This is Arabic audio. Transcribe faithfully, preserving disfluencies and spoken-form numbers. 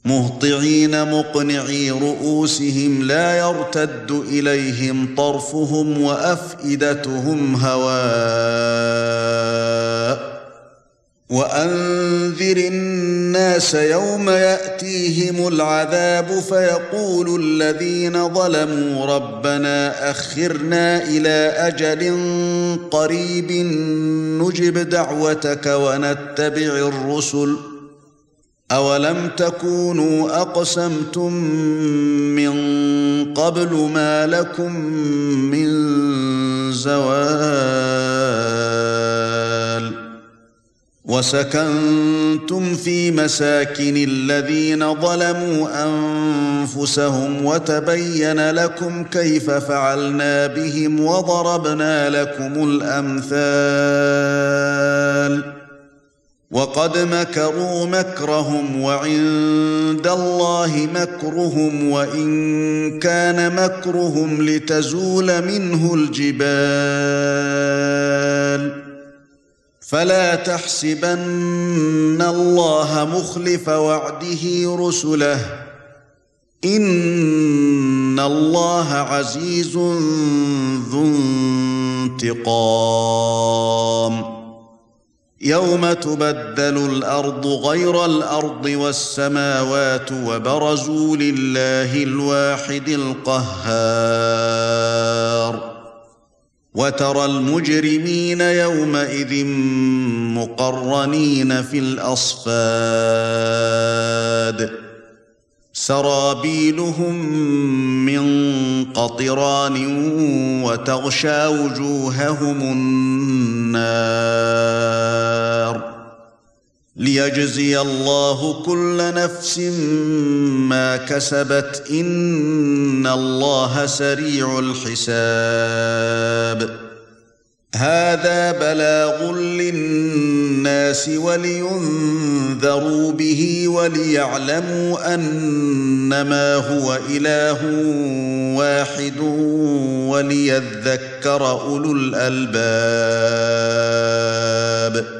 مهطعين مقنعي رؤوسهم لا يرتد إليهم طرفهم وأفئدتهم هواء وأنذر الناس يوم يأتيهم العذاب فيقول الذين ظلموا ربنا أخرنا إلى أجل قريب نجب دعوتك ونتبع الرسل أولم تكونوا أقسمتم من قبل ما لكم من زوال وسكنتم في مساكن الذين ظلموا أنفسهم وتبين لكم كيف فعلنا بهم وضربنا لكم الأمثال وقد مكروا مكرهم وعند الله مكرهم وإن كان مكرهم لتزول منه الجبال فلا تحسبن الله مخلف وعده رسله إن الله عزيز ذو انتقام يوم تبدل الأرض غير الأرض والسماوات وبرزوا لله الواحد القهار وترى المجرمين يومئذ مقرنين في الأصفاد سرابيلهم من قطران وتغشى وجوههم النار ليجزي الله كل نفس ما كسبت إن الله سريع الحساب هذا بلاغ للناس ولينذروا به وليعلموا أنما هو إله واحد وليذكر أولو الألباب